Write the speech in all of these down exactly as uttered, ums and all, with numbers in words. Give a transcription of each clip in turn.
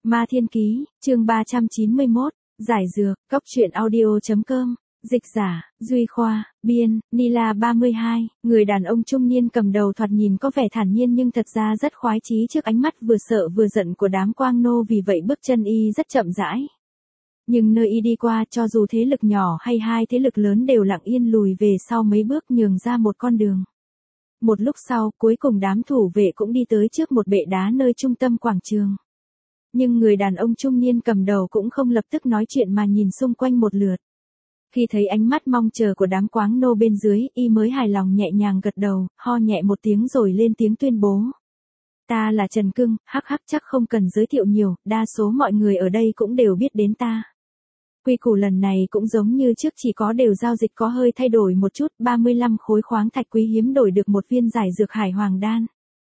Ma Thiên Ký, chương ba trăm chín mươi mốt, giải dược, cốc truyện audio.com, dịch giả, Duy Khoa, biên, Nila ba mươi hai, người đàn ông trung niên cầm đầu thoạt nhìn có vẻ thản nhiên nhưng thật ra rất khoái chí trước ánh mắt vừa sợ vừa giận của đám quang nô, vì vậy bước chân y rất chậm rãi. Nhưng nơi y đi qua, cho dù thế lực nhỏ hay hai thế lực lớn đều lặng yên lùi về sau mấy bước, nhường ra một con đường. Một lúc sau, cuối cùng đám thủ vệ cũng đi tới trước một bệ đá nơi trung tâm quảng trường. Nhưng người đàn ông trung niên cầm đầu cũng không lập tức nói chuyện mà nhìn xung quanh một lượt. Khi thấy ánh mắt mong chờ của đám quáng nô bên dưới, y mới hài lòng nhẹ nhàng gật đầu, ho nhẹ một tiếng rồi lên tiếng tuyên bố. Ta là Trần Cưng, hắc hắc, chắc không cần giới thiệu nhiều, đa số mọi người ở đây cũng đều biết đến ta. Quy củ lần này cũng giống như trước, chỉ có điều giao dịch có hơi thay đổi một chút, ba mươi lăm khối khoáng thạch quý hiếm đổi được một viên giải dược hải hoàng đan.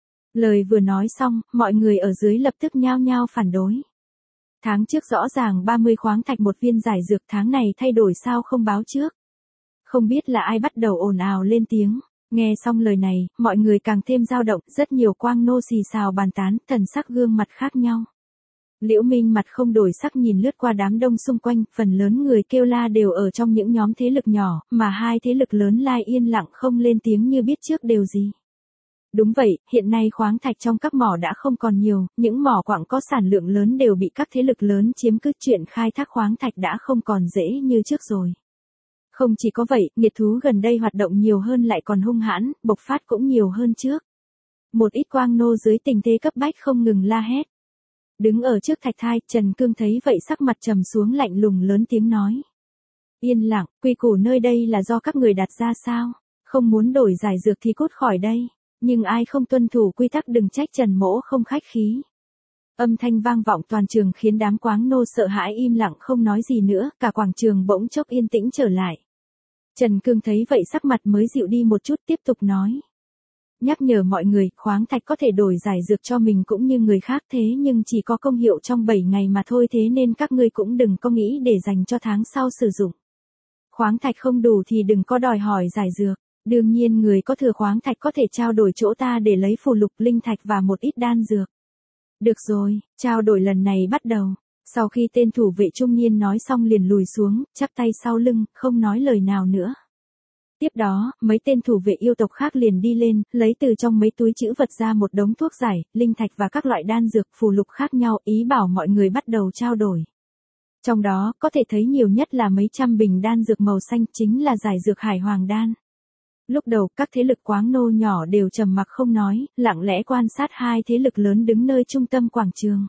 Lời vừa nói xong, mọi người ở dưới lập tức nhao nhao phản đối. Tháng trước rõ ràng ba mươi khoáng thạch một viên giải dược, tháng này thay đổi sao không báo trước. Không biết là ai bắt đầu ồn ào lên tiếng. Nghe xong lời này, mọi người càng thêm dao động, rất nhiều quang nô xì xào bàn tán, thần sắc gương mặt khác nhau. Liễu Minh mặt không đổi sắc nhìn lướt qua đám đông xung quanh, phần lớn người kêu la đều ở trong những nhóm thế lực nhỏ, mà hai thế lực lớn lai yên lặng không lên tiếng như biết trước điều gì. Đúng vậy, hiện nay khoáng thạch trong các mỏ đã không còn nhiều, những mỏ quặng có sản lượng lớn đều bị các thế lực lớn chiếm cứ, chuyện khai thác khoáng thạch đã không còn dễ như trước rồi. Không chỉ có vậy, nghiệt thú gần đây hoạt động nhiều hơn lại còn hung hãn, bộc phát cũng nhiều hơn trước. Một ít quang nô dưới tình thế cấp bách không ngừng la hét. Đứng ở trước thạch thai, Trần Cương thấy vậy sắc mặt trầm xuống, lạnh lùng lớn tiếng nói. Yên lặng, quy củ nơi đây là do các người đặt ra sao? Không muốn đổi giải dược thì cút khỏi đây. Nhưng ai không tuân thủ quy tắc đừng trách Trần mỗ không khách khí. Âm thanh vang vọng toàn trường khiến đám quáng nô sợ hãi im lặng không nói gì nữa, cả quảng trường bỗng chốc yên tĩnh trở lại. Trần Cương thấy vậy sắc mặt mới dịu đi một chút, tiếp tục nói. Nhắc nhở mọi người, khoáng thạch có thể đổi giải dược cho mình cũng như người khác, thế nhưng chỉ có công hiệu trong bảy ngày mà thôi, thế nên các ngươi cũng đừng có nghĩ để dành cho tháng sau sử dụng. Khoáng thạch không đủ thì đừng có đòi hỏi giải dược. Đương nhiên người có thừa khoáng thạch có thể trao đổi chỗ ta để lấy phù lục, linh thạch và một ít đan dược. Được rồi, trao đổi lần này bắt đầu. Sau khi tên thủ vệ trung niên nói xong liền lùi xuống, chắp tay sau lưng, không nói lời nào nữa. Tiếp đó, mấy tên thủ vệ yêu tộc khác liền đi lên, lấy từ trong mấy túi trữ vật ra một đống thuốc giải, linh thạch và các loại đan dược, phù lục khác nhau, ý bảo mọi người bắt đầu trao đổi. Trong đó, có thể thấy nhiều nhất là mấy trăm bình đan dược màu xanh, chính là giải dược hải hoàng đan. Lúc đầu, các thế lực quáng nô nhỏ đều trầm mặc không nói, lặng lẽ quan sát hai thế lực lớn đứng nơi trung tâm quảng trường.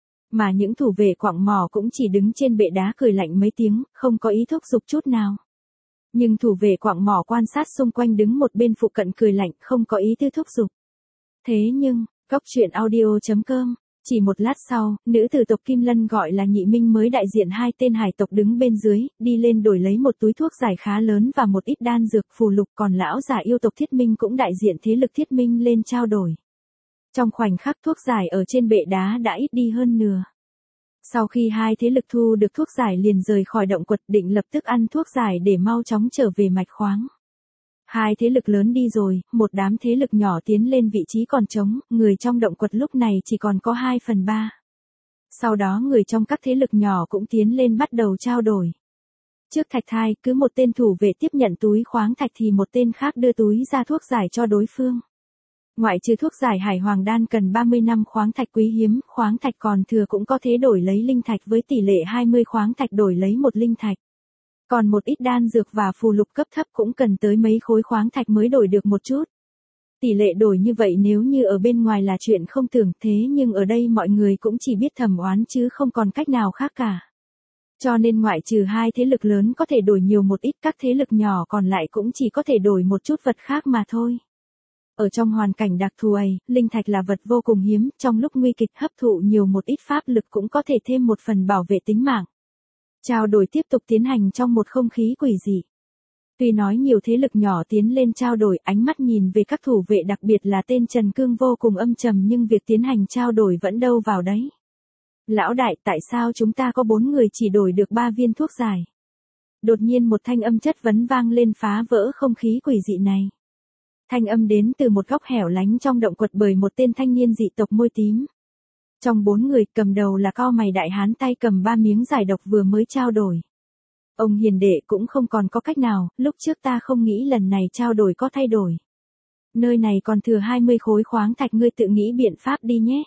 Mà những thủ vệ quặng mỏ cũng chỉ đứng trên bệ đá cười lạnh mấy tiếng, không có ý thúc giục chút nào. Nhưng thủ vệ quặng mỏ quan sát xung quanh đứng một bên phụ cận cười lạnh, không có ý tư thúc giục. Thế nhưng, cốc truyện audio.com, chỉ một lát sau, nữ tử tộc Kim Lân gọi là Nhị Minh mới đại diện hai tên hải tộc đứng bên dưới, đi lên đổi lấy một túi thuốc giải khá lớn và một ít đan dược phù lục, còn lão giả yêu tộc Thiết Minh cũng đại diện thế lực Thiết Minh lên trao đổi. Trong khoảnh khắc thuốc giải ở trên bệ đá đã ít đi hơn nửa. Sau khi hai thế lực thu được thuốc giải liền rời khỏi động quật, định lập tức ăn thuốc giải để mau chóng trở về mạch khoáng. Hai thế lực lớn đi rồi, một đám thế lực nhỏ tiến lên vị trí còn trống, người trong động quật lúc này chỉ còn có hai phần ba. Sau đó người trong các thế lực nhỏ cũng tiến lên bắt đầu trao đổi. Trước thạch thai, cứ một tên thủ vệ tiếp nhận túi khoáng thạch thì một tên khác đưa túi ra thuốc giải cho đối phương. Ngoại trừ thuốc giải hải hoàng đan cần ba mươi năm khoáng thạch quý hiếm, khoáng thạch còn thừa cũng có thể đổi lấy linh thạch với tỷ lệ hai mươi khoáng thạch đổi lấy một linh thạch. Còn một ít đan dược và phù lục cấp thấp cũng cần tới mấy khối khoáng thạch mới đổi được một chút. Tỷ lệ đổi như vậy nếu như ở bên ngoài là chuyện không tưởng, thế nhưng ở đây mọi người cũng chỉ biết thầm oán chứ không còn cách nào khác cả. Cho nên ngoại trừ hai thế lực lớn có thể đổi nhiều một ít, các thế lực nhỏ còn lại cũng chỉ có thể đổi một chút vật khác mà thôi. Ở trong hoàn cảnh đặc thù ấy, linh thạch là vật vô cùng hiếm, trong lúc nguy kịch hấp thụ nhiều một ít pháp lực cũng có thể thêm một phần bảo vệ tính mạng. Trao đổi tiếp tục tiến hành trong một không khí quỷ dị. Tuy nói nhiều thế lực nhỏ tiến lên trao đổi, ánh mắt nhìn về các thủ vệ đặc biệt là tên Trần Cương vô cùng âm trầm, nhưng việc tiến hành trao đổi vẫn đâu vào đấy. Lão đại, tại sao chúng ta có bốn người chỉ đổi được ba viên thuốc giải? Đột nhiên một thanh âm chất vấn vang lên phá vỡ không khí quỷ dị này. Thanh âm đến từ một góc hẻo lánh trong động quật bởi một tên thanh niên dị tộc môi tím. Trong bốn người, cầm đầu là cau mày đại hán tay cầm ba miếng giải độc vừa mới trao đổi. Ông hiền đệ cũng không còn có cách nào, lúc trước ta không nghĩ lần này trao đổi có thay đổi. Nơi này còn thừa hai mươi khối khoáng thạch, ngươi tự nghĩ biện pháp đi nhé.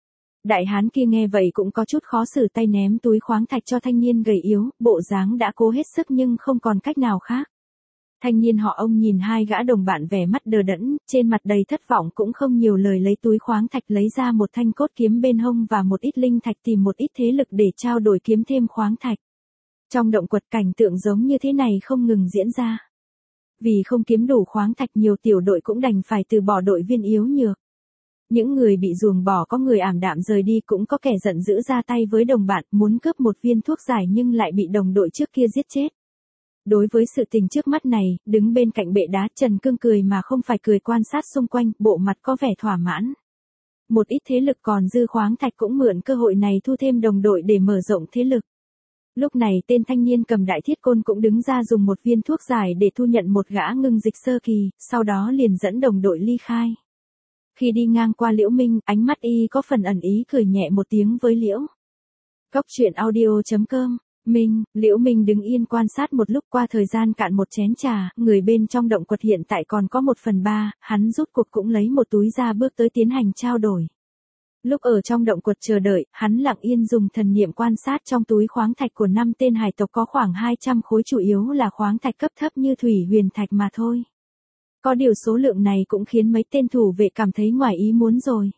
Đại hán kia nghe vậy cũng có chút khó xử, tay ném túi khoáng thạch cho thanh niên gầy yếu, bộ dáng đã cố hết sức nhưng không còn cách nào khác. Thanh niên họ ông nhìn hai gã đồng bạn vẻ mắt đờ đẫn, trên mặt đầy thất vọng cũng không nhiều lời, lấy túi khoáng thạch lấy ra một thanh cốt kiếm bên hông và một ít linh thạch, tìm một ít thế lực để trao đổi kiếm thêm khoáng thạch. Trong động quật cảnh tượng giống như thế này không ngừng diễn ra. Vì không kiếm đủ khoáng thạch, nhiều tiểu đội cũng đành phải từ bỏ đội viên yếu nhược. Những người bị ruồng bỏ có người ảm đạm rời đi, cũng có kẻ giận dữ ra tay với đồng bạn muốn cướp một viên thuốc giải nhưng lại bị đồng đội trước kia giết chết. Đối với sự tình trước mắt này, đứng bên cạnh bệ đá Trần Cương cười mà không phải cười, quan sát xung quanh, bộ mặt có vẻ thỏa mãn. Một ít thế lực còn dư khoáng thạch cũng mượn cơ hội này thu thêm đồng đội để mở rộng thế lực. Lúc này tên thanh niên cầm đại thiết côn cũng đứng ra dùng một viên thuốc giải để thu nhận một gã ngưng dịch sơ kỳ, sau đó liền dẫn đồng đội ly khai. Khi đi ngang qua Liễu Minh, ánh mắt y có phần ẩn ý, cười nhẹ một tiếng với Liễu. Cốc truyện audio chấm com. Minh, Liễu Minh đứng yên quan sát một lúc, qua thời gian cạn một chén trà, người bên trong động quật hiện tại còn có một phần ba, hắn rút cuộc cũng lấy một túi ra bước tới tiến hành trao đổi. Lúc ở trong động quật chờ đợi, hắn lặng yên dùng thần niệm quan sát trong túi khoáng thạch của năm tên hải tộc có khoảng hai trăm khối, chủ yếu là khoáng thạch cấp thấp như thủy huyền thạch mà thôi. Có điều số lượng này cũng khiến mấy tên thủ vệ cảm thấy ngoài ý muốn rồi.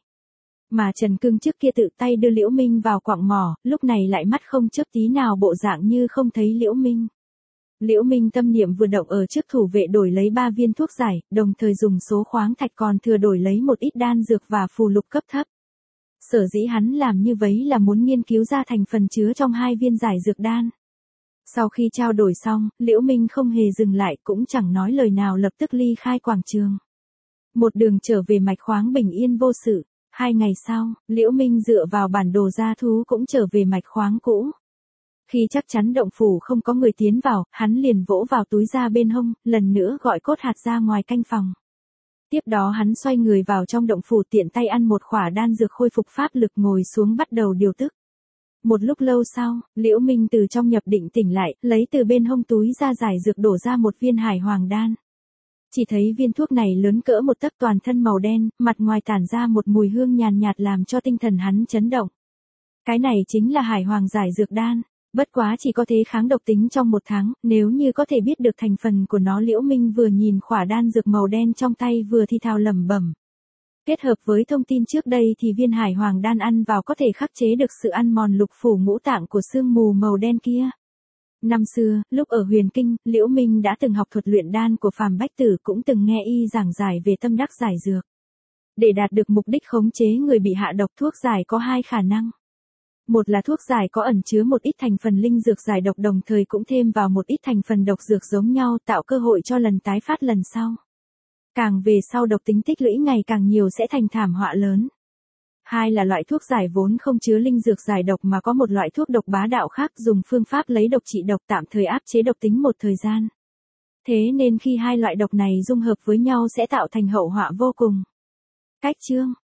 Mà Trần Cương trước kia tự tay đưa Liễu Minh vào quặng mỏ, lúc này lại mắt không chớp tí nào, bộ dạng như không thấy Liễu Minh. Liễu Minh tâm niệm vừa động, ở trước thủ vệ đổi lấy ba viên thuốc giải, đồng thời dùng số khoáng thạch còn thừa đổi lấy một ít đan dược và phù lục cấp thấp. Sở dĩ hắn làm như vậy là muốn nghiên cứu ra thành phần chứa trong hai viên giải dược đan. Sau khi trao đổi xong, Liễu Minh không hề dừng lại, cũng chẳng nói lời nào, lập tức ly khai quảng trường. Một đường trở về mạch khoáng bình yên vô sự. Hai ngày sau, Liễu Minh dựa vào bản đồ gia thú cũng trở về mạch khoáng cũ. Khi chắc chắn động phủ không có người tiến vào, hắn liền vỗ vào túi da bên hông, lần nữa gọi cốt hạt ra ngoài canh phòng. Tiếp đó hắn xoay người vào trong động phủ, tiện tay ăn một khỏa đan dược khôi phục pháp lực, ngồi xuống bắt đầu điều tức. Một lúc lâu sau, Liễu Minh từ trong nhập định tỉnh lại, lấy từ bên hông túi ra giải dược đổ ra một viên hải hoàng đan. Chỉ thấy viên thuốc này lớn cỡ một tấc, toàn thân màu đen, mặt ngoài tản ra một mùi hương nhàn nhạt làm cho tinh thần hắn chấn động. Cái này chính là hải hoàng giải dược đan, bất quá chỉ có thể kháng độc tính trong một tháng, nếu như có thể biết được thành phần của nó. Liễu Minh vừa nhìn khỏa đan dược màu đen trong tay vừa thì thào lẩm bẩm. Kết hợp với thông tin trước đây thì viên hải hoàng đan ăn vào có thể khắc chế được sự ăn mòn lục phủ ngũ tạng của sương mù màu đen kia. Năm xưa, lúc ở Huyền Kinh, Liễu Minh đã từng học thuật luyện đan của Phàm Bách Tử, cũng từng nghe y giảng giải về tâm đắc giải dược. Để đạt được mục đích khống chế người bị hạ độc, thuốc giải có hai khả năng. Một là thuốc giải có ẩn chứa một ít thành phần linh dược giải độc, đồng thời cũng thêm vào một ít thành phần độc dược giống nhau, tạo cơ hội cho lần tái phát lần sau. Càng về sau độc tính tích lũy ngày càng nhiều sẽ thành thảm họa lớn. Hai là loại thuốc giải vốn không chứa linh dược giải độc mà có một loại thuốc độc bá đạo khác, dùng phương pháp lấy độc trị độc, tạm thời áp chế độc tính một thời gian. Thế nên khi hai loại độc này dung hợp với nhau sẽ tạo thành hậu họa vô cùng. Cách chương